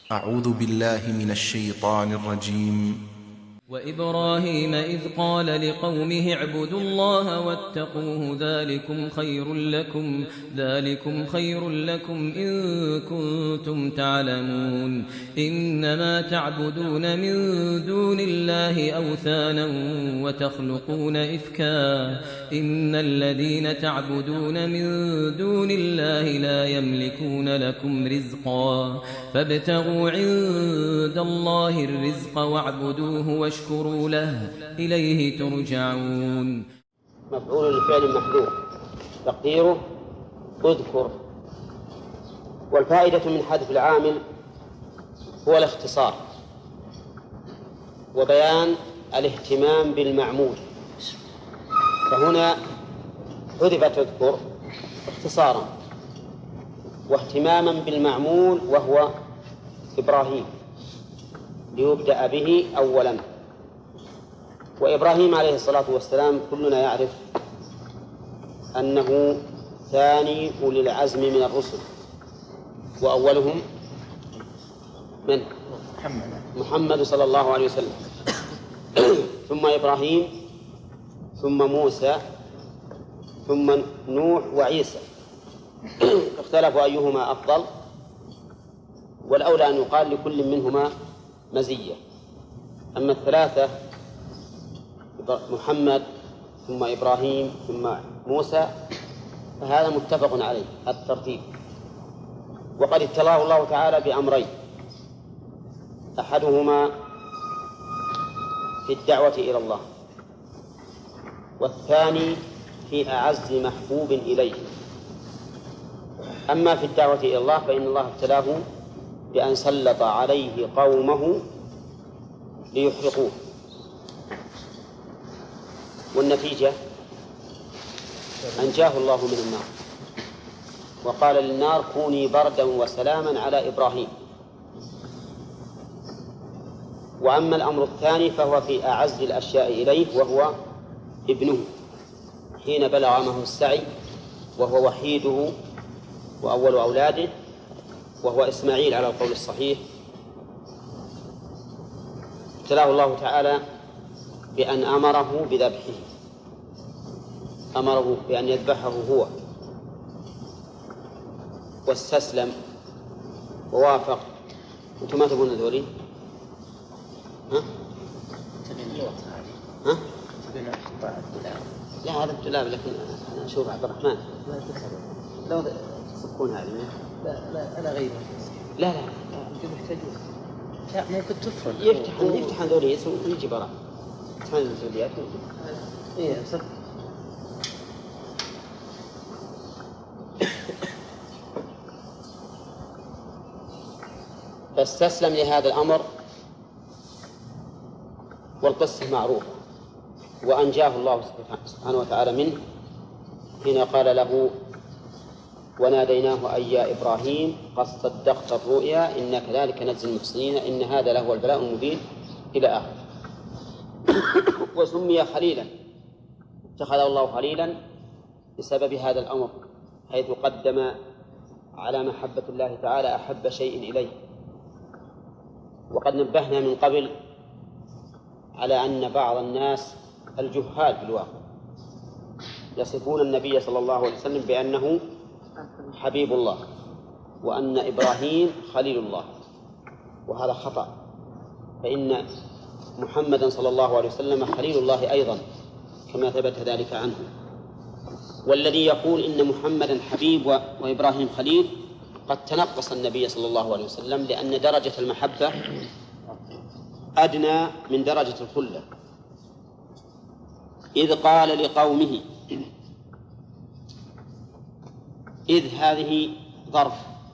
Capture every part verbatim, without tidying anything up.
أعوذ بالله من الشيطان الرجيم. وإبراهيم إذ قال لقومه اعبدوا الله واتقوه ذلكم خير لكم ذلكم خير لكم إن كنتم تعلمون إنما تعبدون من دون الله أوثانا وتخلقون إفكا إن الذين تعبدون من دون الله لا يملكون لكم رزقا فابتغوا عند الله الرزق واعبدوه واشكروا له إليه ترجعون. مفعول لفعل محذوف تقديره اذكر. والفائدة من حذف العامل هو الاختصار وبيان الاهتمام بالمعمول، فهنا حذفت اذكر اختصارا واهتماما بالمعمول وهو إبراهيم ليبدأ به أولا. وإبراهيم عليه الصلاة والسلام كلنا يعرف أنه ثاني أولي العزم من الرسل، وأولهم من؟ محمد, محمد صلى الله عليه وسلم ثم إبراهيم ثم موسى ثم نوح وعيسى. اختلفوا أيهما أفضل، والأولى أن يقال لكل منهما مزية. أما الثلاثة محمد ثم إبراهيم ثم موسى فهذا متفق عليه الترتيب. وقد ابتلاه الله تعالى بأمرين، أحدهما في الدعوة إلى الله، والثاني في أعز محبوب إليه. أما في الدعوة إلى الله فإن الله ابتلاه بأن سلط عليه قومه ليحرقوه، والنتيجة أنجاه الله من النار وقال للنار كوني بردا وسلاما على إبراهيم. وأما الأمر الثاني فهو في أعز الأشياء إليه وهو ابنه حين بلغ معه السعي وهو وحيده وأول أولاده وهو إسماعيل على القول الصحيح. ابتلاه الله تعالى بأن أمره بذبحه، أمره بأن يذبحه هو، واستسلم ووافق. أنتم ما تبون ذولي؟ ها؟ ها؟ لا هذا الدولاب، لكن أنا أشوف عبد الرحمن لو تصفون هذه. لا لا أنا غيره. لا لا أنتم محتاجون. لا ممكن تفرض. يفتح يفتح ذولي ويجي برا. يفتح الزوليات ويجي. إيه صدق. فاستسلم لهذا الأمر والقصة معروفة، وأنجاه الله سبحانه وتعالى منه حين قال له وناديناه أي يا إبراهيم قد صدقت الرؤيا إن كذلك نجزي المحسنين إن هذا لهو البلاء المبين إلى آخره. وسمي خليلا، اتخذه الله خليلا بسبب هذا الأمر، حيث قدم على محبة الله تعالى أحب شيء إليه. وقد نبهنا من قبل على أن بعض الناس الجهال بالواقع يصفون النبي صلى الله عليه وسلم بأنه حبيب الله وأن إبراهيم خليل الله، وهذا خطأ، فإن محمدا صلى الله عليه وسلم خليل الله أيضا كما ثبت ذلك عنه. والذي يقول إن محمدا حبيب وإبراهيم خليل قد تنقص النبي صلى الله عليه وسلم، لأن درجة المحبة أدنى من درجة الخلة. إذ قال لقومه، إذ هذه ظرف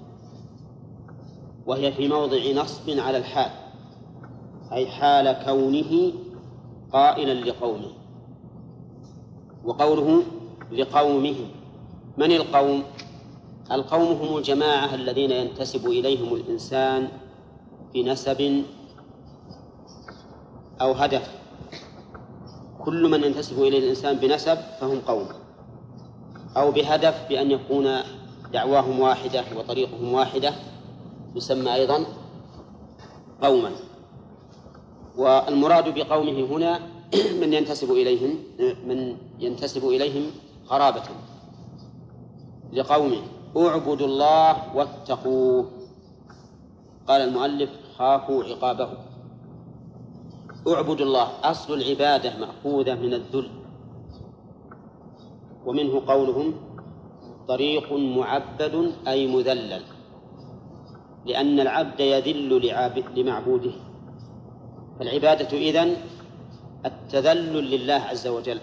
وهي في موضع نصب على الحال، أي حال كونه قائلا لقومه. وقوله لقومه، من القوم؟ القوم هم الجماعة الذين ينتسب إليهم الإنسان بنسب أو هدف. كل من ينتسب إليه الإنسان بنسب فهم قوم، أو بهدف بأن يكون دعواهم واحدة وطريقهم واحدة يسمى أيضا قوما. والمراد بقومه هنا من ينتسب إليهم من ينتسب إليهم قرابة لقومه اعبدوا الله واتقوه. قال المؤلف خافوا عقابه. اعبدوا الله أصل العبادة مأخوذة من الذل، ومنه قولهم طريق معبد أي مذلل، لأن العبد يذل لمعبوده. فالعبادة إذن التذلل لله عز وجل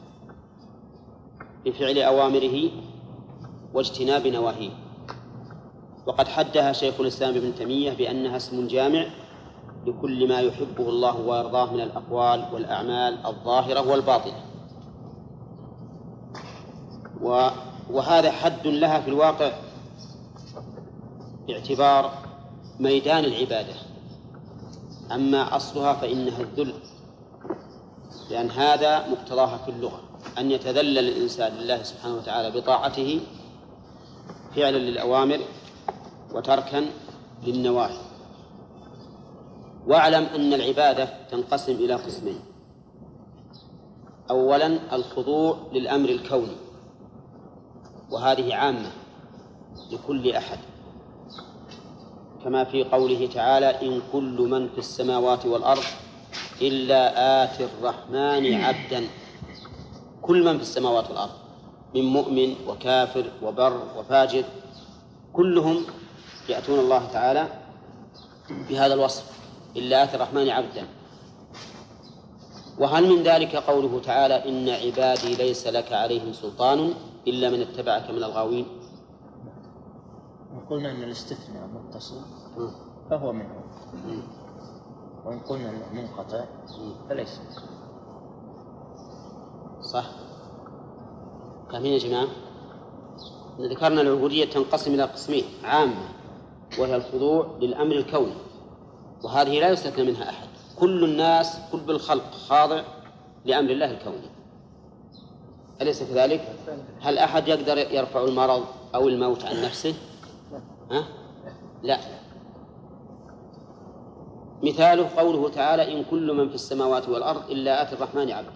بفعل أوامره واجتناب نواهيه. وقد حدها شيخ الإسلام ابن تيمية بأنها اسم جامع لكل ما يحبه الله ويرضاه من الأقوال والأعمال الظاهرة والباطنة. وهذا حد لها في الواقع باعتبار ميدان العبادة، أما أصلها فإنها الذل، لأن هذا مقتضاها في اللغة أن يتذلل الإنسان لله سبحانه وتعالى بطاعته فعلا للأوامر وتركا للنواهي. واعلم أن العبادة تنقسم إلى قسمين: أولا الخضوع للأمر الكوني، وهذه عامة لكل أحد، كما في قوله تعالى إن كل من في السماوات والأرض إلا آتي الرحمن عبدا. كل من في السماوات والأرض من مؤمن وكافر وبر وفاجر كلهم يأتون الله تعالى بهذا الوصف إلا آتي الرحمن عبدا. وهل من ذلك قوله تعالى إن عبادي ليس لك عليهم سلطان إلا من اتبعك من الغاوين؟ قلنا أن الاستثناء متصل فهو منه، وإن قلنا منقطع فليس. صح. فاهمين يا جماعة؟ ذكرنا العبودية تنقسم إلى قسمين: عامة وهي الخضوع للأمر الكوني، وهذه لا يستثنى منها أحد، كل الناس كل الخلق خاضع لأمر الله الكوني، أليس كذلك؟ هل أحد يقدر يرفع المرض أو الموت عن نفسه؟ ها؟ لا. مثاله قوله تعالى إن كل من في السماوات والأرض إلا آتي الرحمن عبدا.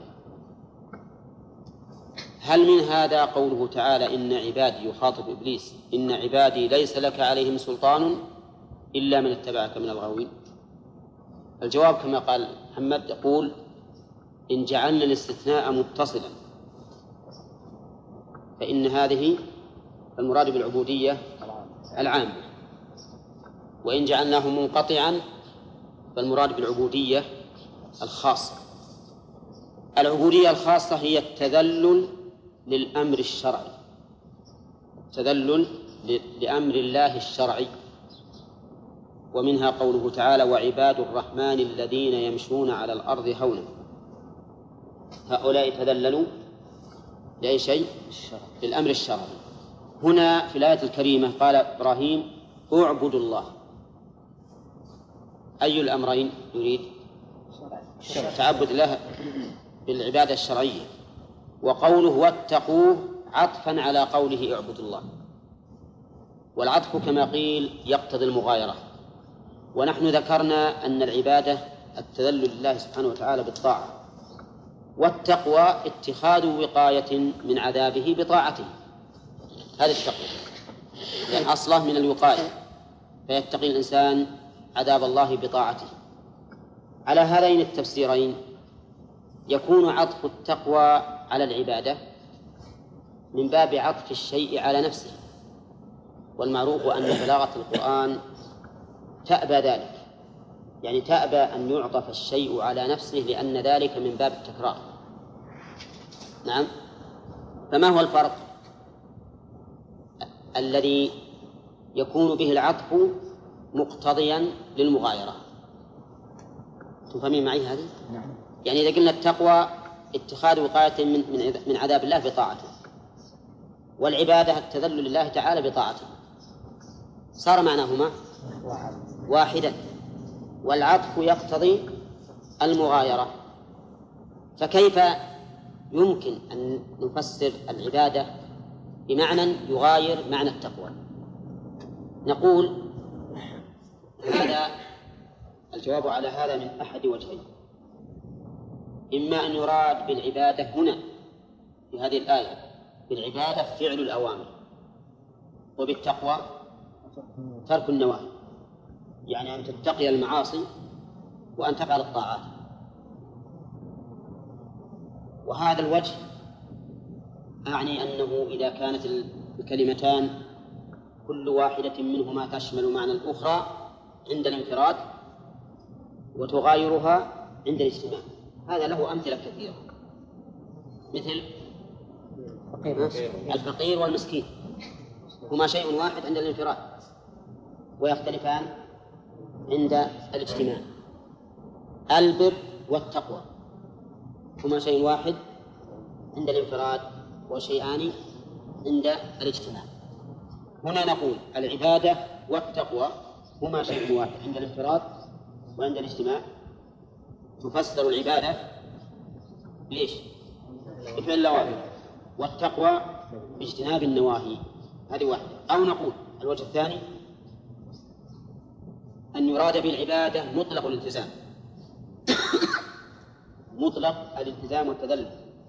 هل من هذا قوله تعالى إن عبادي، يخاطب إبليس، إن عبادي ليس لك عليهم سلطان إلا من اتبعك من الغاوين؟ الجواب كما قال محمد، يقول إن جعلنا الاستثناء متصلا فإن هذه المراد بالعبودية العامة، وإن جعلناه منقطعا فالمراد بالعبودية الخاصة. العبودية الخاصة هي التذلل للأمر الشرعي، تذلل لأمر الله الشرعي، ومنها قوله تعالى وعباد الرحمن الذين يمشون على الأرض هونا. هؤلاء تذللوا لأي شيء؟ للأمر الشرعي. هنا في الآية الكريمة قال إبراهيم اعبدوا الله، أي الأمرين يريد؟ تعبد الله بالعبادة الشرعية، وقوله واتقوه عطفا على قوله اعبدوا الله، والعطف كما قيل يقتضي المغايرة. ونحن ذكرنا أن العبادة التذلل لله سبحانه وتعالى بالطاعة، والتقوى اتخاذ وقاية من عذابه بطاعته، هذا التقوى، لأن أصله من الوقاية، فيتقي الإنسان عذاب الله بطاعته. على هذين التفسيرين يكون عطف التقوى على العبادة من باب عطف الشيء على نفسه، والمعروف أن بلاغة القرآن تأبى ذلك، يعني تأبى أن يعطف الشيء على نفسه لأن ذلك من باب التكرار. نعم. فما هو الفرق الذي يكون به العطف مقتضيا للمغايرة؟ تفهمين معي هذه؟ نعم. يعني إذا قلنا التقوى اتخاذ وقاية من من عذاب الله بطاعته، والعبادة التذلل لله تعالى بطاعته، صار معناهما واحدا، والعطف يقتضي المغايرة. فكيف يمكن أن نفسر العبادة بمعنى يغاير معنى التقوى؟ نقول هذا الجواب على هذا من أحد وجهين: إما أن يراد بالعبادة هنا في هذه الآية بالعبادة فعل الأوامر، وبالتقوى ترك النواهي، يعني أن تتقي المعاصي وأن تفعل الطاعات. وهذا الوجه أعني أنه إذا كانت الكلمتان كل واحدة منهما تشمل معنى الأخرى عند الانفراد وتغايرها عند الاجتماع. هذا له أمثلة كثيرة، مثل الفقير والمسكين، هما شيء واحد عند الانفراد ويختلفان عند الاجتماع. البر والتقوى هما شيء واحد عند الانفراد وشيئان عند الاجتماع. هنا نقول العبادة والتقوى هما شيء واحد عند الانفراد وعند الاجتماع. تفسر العبادة ليش؟ بفعل الأوامر، والتقوى باجتناب النواهي. هذه واحدة. أو نقول الوجه الثاني أن يراد بالعبادة مطلق الالتزام مطلق الالتزام والتذلل،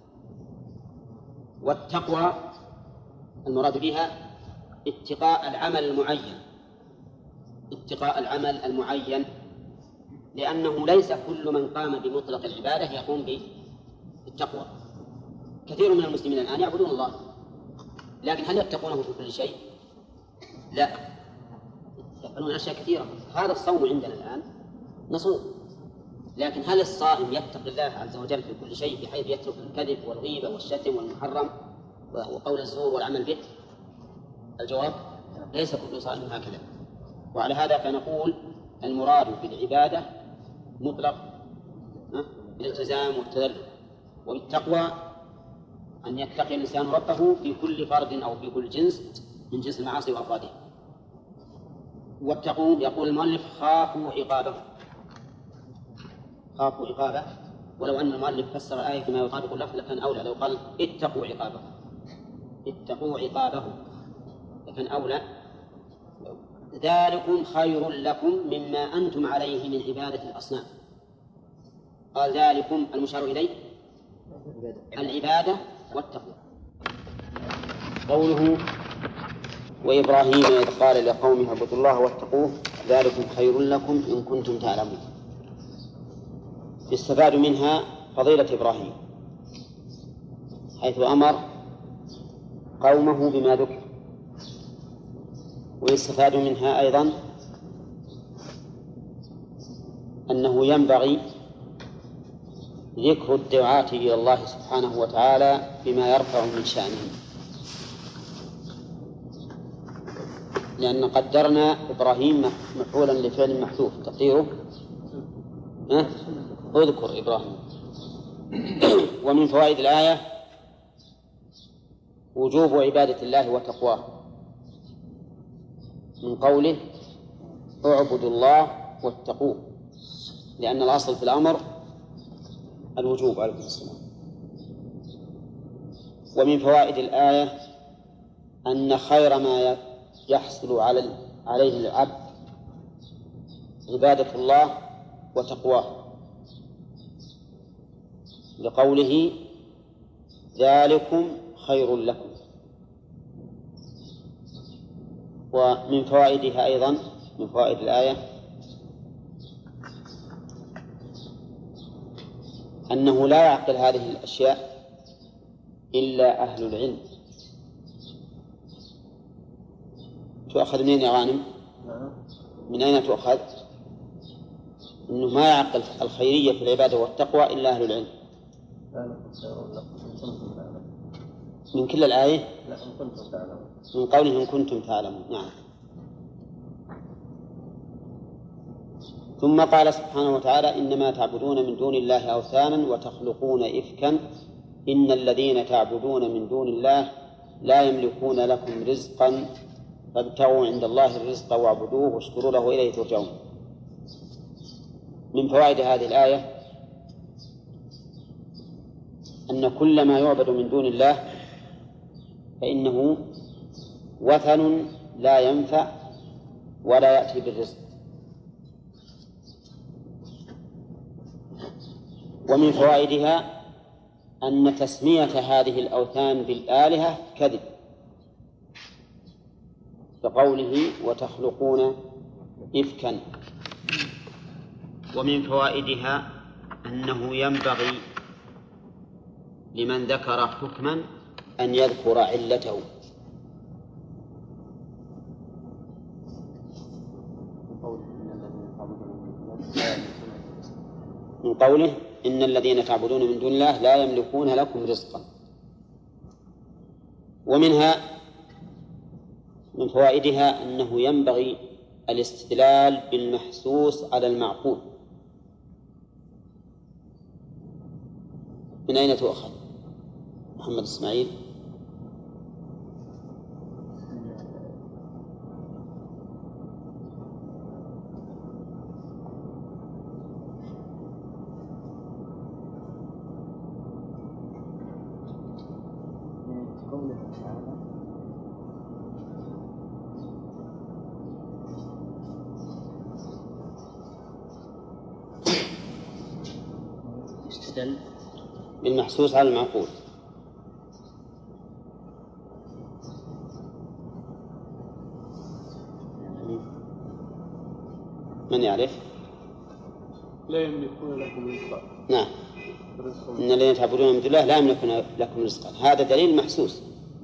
والتقوى المراد بها اتقاء العمل المعين اتقاء العمل المعين لأنه ليس كل من قام بمطلق العبادة يقوم بالتقوى. كثير من المسلمين الآن يعبدون الله، لكن هل يتقونه في كل شيء؟ لا، يفعلون أشياء كثيرة. هذا الصوم عندنا الآن نصوم، لكن هل الصائم يتقي الله عز وجل في كل شيء بحيث يترك الكذب والغيبة والشتم والمحرم وقول الزور والعمل به؟ الجواب ليس كل صائم هكذا. وعلى هذا فنقول المراد بالعبادة مطلق الالتزام والتذلل، وبالتقوى أن يتقي الإنسان ربه في كل فرد أو في كل جنس من جنس المعاصي وأفرادها. واتقوا يقول المؤلف خافوا عقابه خافوا عقابه ولو أن المؤلف فسر الآية بما يطابق اللفظ لكان أولى. لو قال اتقوا عقابه اتقوا عقابه لكان أولى. ذلكم خير لكم مما أنتم عليه من عبادة الأصنام. قال ذلكم المشار إليه العبادة والتقوى. قوله وإبراهيم إذ قال لقومه اعبدوا الله واتقوه ذلكم خير لكم إن كنتم تعلمون. يستفاد منها فضيلة إبراهيم حيث أمر قومه بما ذكر، ويستفاد منها أيضا أنه ينبغي ذكر الدعاة إلى الله سبحانه وتعالى بما يرفع من شأنهم، لأن قدرنا إبراهيم مفعولا لفعل محذوف تقديره أه؟ اذكر إبراهيم. ومن فوائد الآية وجوب عبادة الله وتقواه من قوله اعبدوا الله واتقوه، لأن الأصل في الأمر الوجوب عليه السلام. ومن فوائد الآية أن خير ما يحصل عليه العبد عبادة الله وتقواه، لقوله ذلكم خير لكم. ومن فوائدها أيضا من فوائد الآية أنه لا يعقل هذه الأشياء إلا أهل العلم. تؤخذ منين يا غانم؟ من أين تؤخذ؟ أنه ما يعقل الخيرية في العبادة والتقوى إلا أهل العلم. من كل الآية؟ من قوله إن كنتم تعلمون. نعم. ثم قال سبحانه وتعالى إنما تعبدون من دون الله أوثانا وتخلقون إفكا إن الذين تعبدون من دون الله لا يملكون لكم رزقا فابتغوا عند الله الرزق واعبدوه واشكروا له إليه ترجعون. من فوائد هذه الآية أن كل ما يعبد من دون الله فإنه وثن لا ينفع ولا يأتي بالرزق. ومن فوائدها أن تسمية هذه الأوثان بالآلهة كذب، كقوله وتخلقون إفكا. ومن فوائدها أنه ينبغي لمن ذكر حكما أن يذكر علته. من قوله إن الذين تعبدون من دون الله لا يملكون لكم رزقا. ومنها من فوائدها أنه ينبغي الاستدلال بالمحسوس على المعقول. من أين تؤخذ؟ محمد إسماعيل. استدل بالمحسوس على المعقول. من يعرف؟ لا يملكون لكم رزقا. نعم، إن الذين تعبدون من دون الله لا يملكون لكم رزقا، هذا دليل محسوس.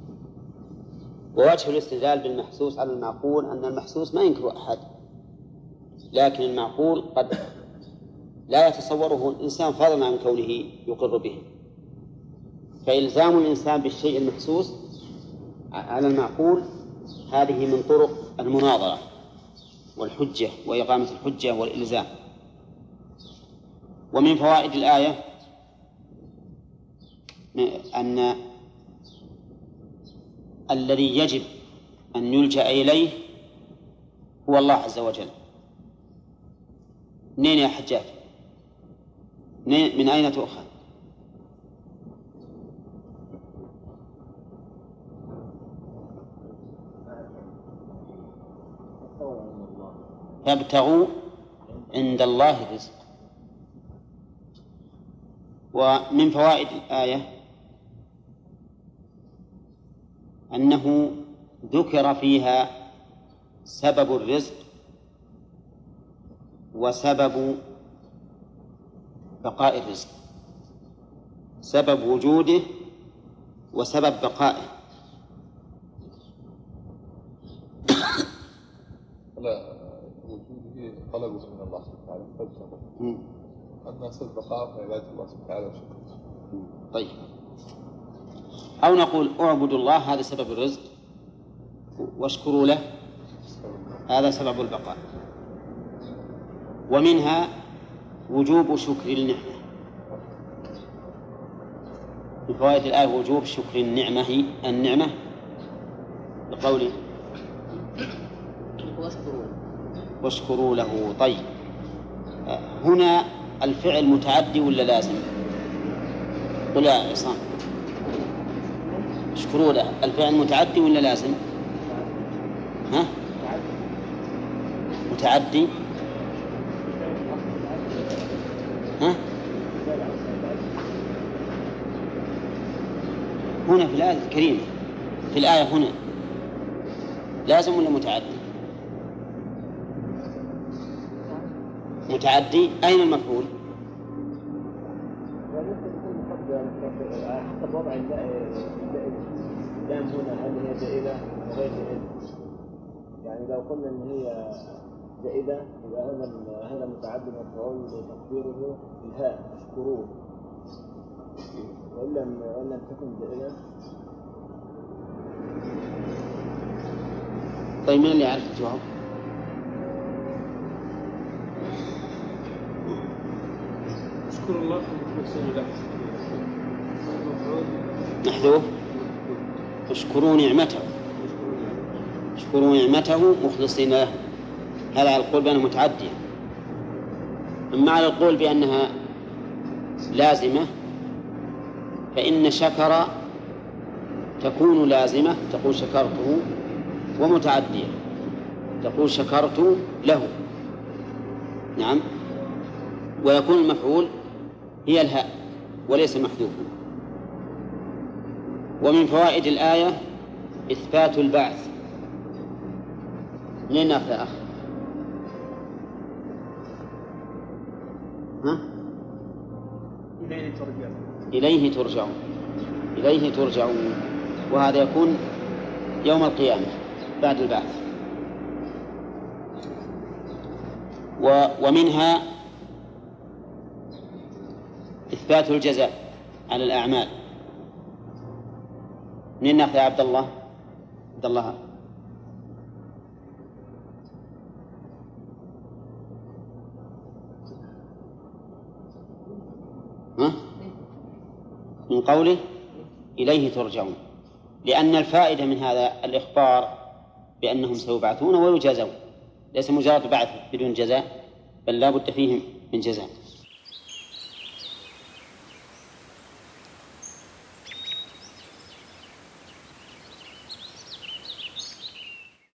ووجه الاستدلال بالمحسوس على المعقول أن المحسوس ما ينكر أحد، لكن المعقول قد لا يتصوره الإنسان فضلا عن كونه يقر به، فإلزام الإنسان بالشيء المحسوس على المعقول هذه من طرق المناظرة والحجة وإقامة الحجة والإلزام. ومن فوائد الآية أن الذي يجب أن يلجأ إليه هو الله عز وجل. منين يا حجاج؟ من أين تؤخذ؟ فابتغوا عند الله الرزق. ومن فوائد الآية أنه ذكر فيها سبب الرزق وسبب بقاء الرزق، سبب وجوده وسبب بقائه. لا وجوده طلبه من الله سبحانه وتعالى فلسفه أن سبب بقاء في عبادة الله سبحانه وتعالى وشكره. طيب، أو نقول اعبدوا الله هذا سبب الرزق واشكروا له هذا سبب البقاء. ومنها وجوب شكر النعمة. من فوائد الآية وجوب شكر النعمة النعمة بقوله واشكروا له. طيب، هنا الفعل متعدي ولا لازم؟ قل يا عصام، اشكروا له الفعل متعدي ولا لازم؟ ها؟ متعدي. ها؟ هنا في الآية الكريمة، في الآية هنا لازم ولا متعدي؟ متعدي. أين المفعول؟ حسب وضع اللام هنا، هل هي زائدة أو غير زائدة؟ يعني لو قلنا إن هي زائدة يبقى هذا هذا متعدي مفعول تقديره الهاء اشكروه، وإن لم وإن لم تكن زائدة. طيب، من اللي يعرف الجواب؟ اشكر الله مخلصين له. محذوف. اشكروا نعمته، اشكروا نعمته مخلصين له. هذا على القول بأنها متعدية. أما على القول بأنها لازمة فإن شكر تكون لازمة، تقول شكرته، ومتعدية تقول شكرت له. نعم. ويكون المفعول هي الهاء وليس محذوفا. ومن فوائد الآية إثبات البعث. منين ناخذ يا أخ؟ ها؟ إليه ترجعون. إليه ترجعون إليه ترجعون وهذا يكون يوم القيامة بعد البعث. ومنها إثبات الجزاء على الأعمال. منين ناخذ يا عبد الله؟ عبد الله ها؟ من قوله إليه ترجعون، لأن الفائدة من هذا الإخبار بأنهم سيبعثون ويجازون، ليس مجرد بعث بدون جزاء، بل لا بد فيهم من جزاء.